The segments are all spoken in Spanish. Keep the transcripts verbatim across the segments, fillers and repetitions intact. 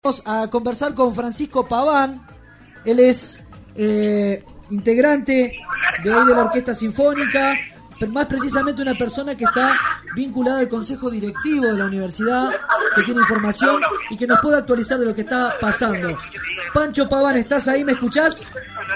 Vamos a conversar con Francisco Paván. Él es eh, integrante de hoy de la Orquesta Sinfónica, pero más precisamente una persona que está vinculada al consejo directivo de la universidad, que tiene información y que nos puede actualizar de lo que está pasando. Pancho Paván, ¿estás ahí? ¿Me escuchás?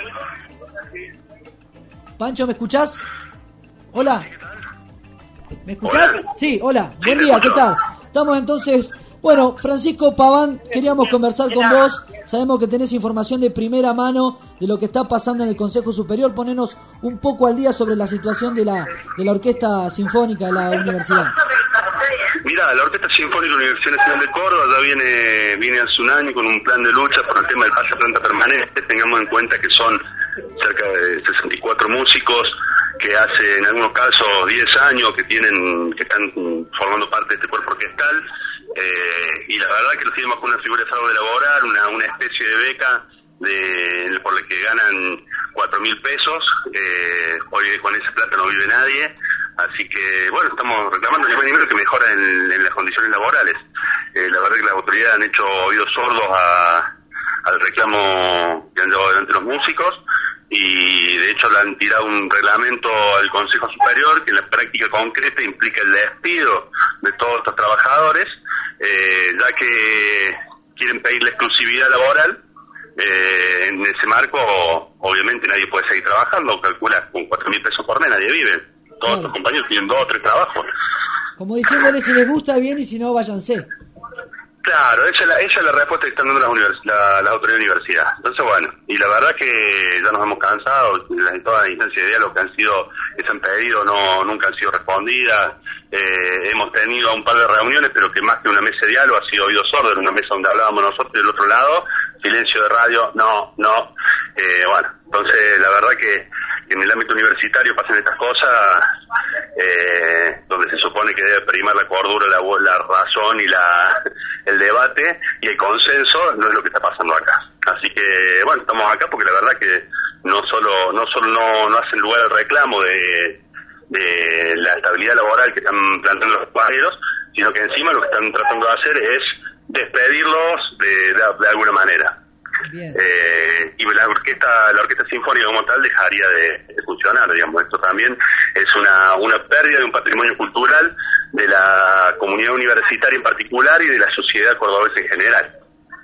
Pancho, ¿me escuchás? Hola. ¿Me escuchás? Sí, hola. Buen día, ¿qué tal? Estamos entonces... Bueno, Francisco Paván, queríamos conversar con vos. Sabemos que tenés información de primera mano de lo que está pasando en el Consejo Superior. Ponenos un poco al día sobre la situación de la de la Orquesta Sinfónica de la universidad. Mira, la Orquesta Sinfónica de la Universidad Nacional de Córdoba ya viene, viene hace un año con un plan de lucha por el tema del pase a planta permanente. Tengamos en cuenta que son cerca de sesenta y cuatro músicos que hace en algunos casos diez años que tienen que están formando parte de este cuerpo orquestal. Eh, y la verdad que los tienen bajo una figura de saldo de laboral, una, una especie de beca de, por la que ganan cuatro mil pesos. Eh, hoy con esa plata no vive nadie, así que bueno, estamos reclamando ni más ni menos que mejora en, en las condiciones laborales. Eh, la verdad que las autoridades han hecho oídos sordos a, al reclamo que han llevado adelante los músicos, y de hecho le han tirado un reglamento al Consejo Superior que en la práctica concreta implica el despido de todos estos trabajadores, eh, ya que quieren pedir la exclusividad laboral. Eh, en ese marco obviamente nadie puede seguir trabajando, calcula con cuatro mil pesos por mes nadie vive, todos Claro. Los compañeros tienen dos o tres trabajos. Como diciéndole, si les gusta bien y si no, váyanse. Claro, esa es la, esa es la respuesta que están dando las, univers- la, las autoridades de la universidad. Entonces, bueno, y la verdad que ya nos hemos cansado, en todas las instancias de diálogo que han sido, que se han pedido, no nunca han sido respondidas. Eh, hemos tenido un par de reuniones, pero que más que una mesa de diálogo ha sido oído sordo, en una mesa donde hablábamos nosotros y del otro lado, silencio de radio, no, no. Eh, bueno, entonces la verdad que, que en el ámbito universitario pasan estas cosas, eh, donde se supone que debe primar la cordura, la, la razón y la el debate y el consenso, no es lo que está pasando acá. Así que bueno, estamos acá porque la verdad que no solo no solo no, no hacen lugar al reclamo de, de la estabilidad laboral que están planteando los compañeros, sino que encima lo que están tratando de hacer es despedirlos de, de, de alguna manera. Eh, y la orquesta la orquesta sinfónica como tal dejaría de, de funcionar, digamos. Esto también es una una pérdida de un patrimonio cultural de la comunidad universitaria en particular y de la sociedad cordobesa en general.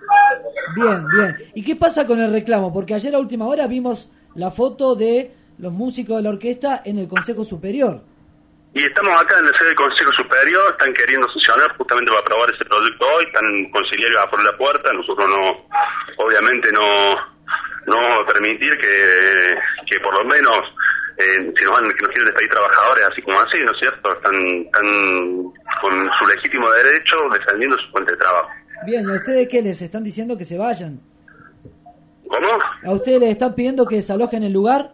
Bien, bien. ¿Y qué pasa con el reclamo? Porque ayer a última hora vimos la foto de los músicos de la orquesta en el Consejo Superior. Y estamos acá en la sede del Consejo Superior, están queriendo sesionar justamente para aprobar ese proyecto hoy, están conciliarios a por la puerta, nosotros no, obviamente no, no vamos a permitir que, que por lo menos, eh, si nos van, que nos quieren despedir trabajadores así como así, ¿no es cierto? Están, están con su legítimo derecho defendiendo su fuente de trabajo. Bien, ¿y a ustedes qué les están diciendo? Que se vayan. ¿Cómo? ¿A ustedes les están pidiendo que desalojen el lugar?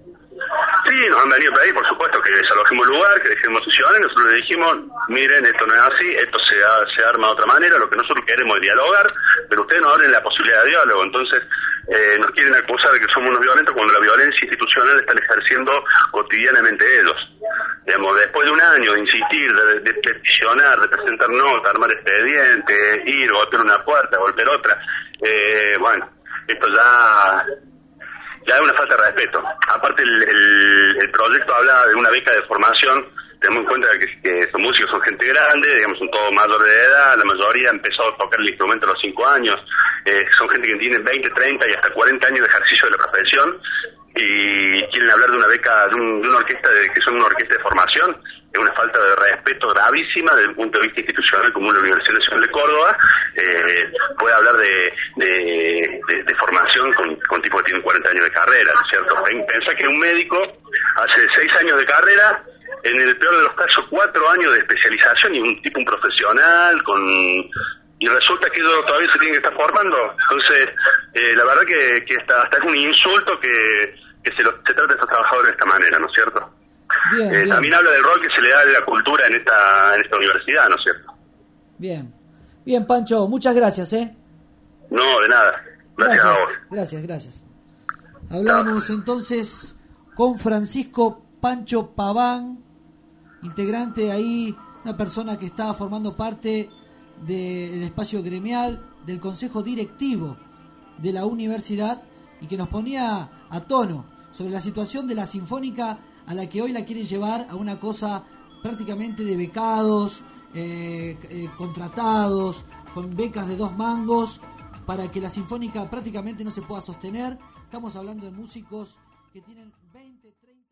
Sí, nos han venido a pedir, por supuesto, que desalojemos el lugar, que dejemos sesiones. Nosotros le dijimos, miren, esto no es así, esto se, ha, se arma de otra manera, lo que nosotros queremos es dialogar, pero ustedes nos abren la posibilidad de diálogo. Entonces, eh, nos quieren acusar de que somos unos violentos cuando la violencia institucional están ejerciendo cotidianamente ellos. Digamos, después de un año de insistir, de, de peticionar, de presentar notas, armar expedientes, ir, golpear una puerta, golpear otra, eh, bueno, esto ya... ya es una falta de respeto. Aparte el, el, el proyecto habla de una beca de formación. Tenemos en cuenta que, que estos músicos son gente grande, digamos, son todos mayores de edad, la mayoría ha empezado a tocar el instrumento a los cinco años, eh, son gente que tiene veinte, treinta y hasta cuarenta años de ejercicio de la profesión, y quieren hablar de una beca, de, un, de una orquesta, de que son una orquesta de formación. Es una falta de respeto gravísima desde un punto de vista institucional, como la Universidad Nacional de Córdoba eh, puede hablar de, de, de, de formación con, con tipos que tienen cuarenta años de carrera, ¿no es cierto? Pensá que un médico hace seis años de carrera, en el peor de los casos cuatro años de especialización, y un tipo, un profesional, con y resulta que ellos todavía se tienen que estar formando. Entonces, eh, la verdad que, que hasta, hasta es un insulto que, que se, lo, se trate a estos trabajadores de esta manera, ¿no es cierto? Bien, eh, bien. También habla del rol que se le da a la cultura en esta en esta universidad, ¿no es cierto? Bien. Bien, Pancho, muchas gracias, ¿eh? No, de nada. Gracias, Gracias, a vos. gracias, gracias. Hablamos entonces con Francisco Pancho Paván, integrante ahí, una persona que está formando parte del espacio gremial del consejo directivo de la universidad y que nos ponía a tono sobre la situación de la Sinfónica, a la que hoy la quieren llevar a una cosa prácticamente de becados, eh, eh, contratados, con becas de dos mangos, para que la Sinfónica prácticamente no se pueda sostener. Estamos hablando de músicos que tienen veinte, treinta...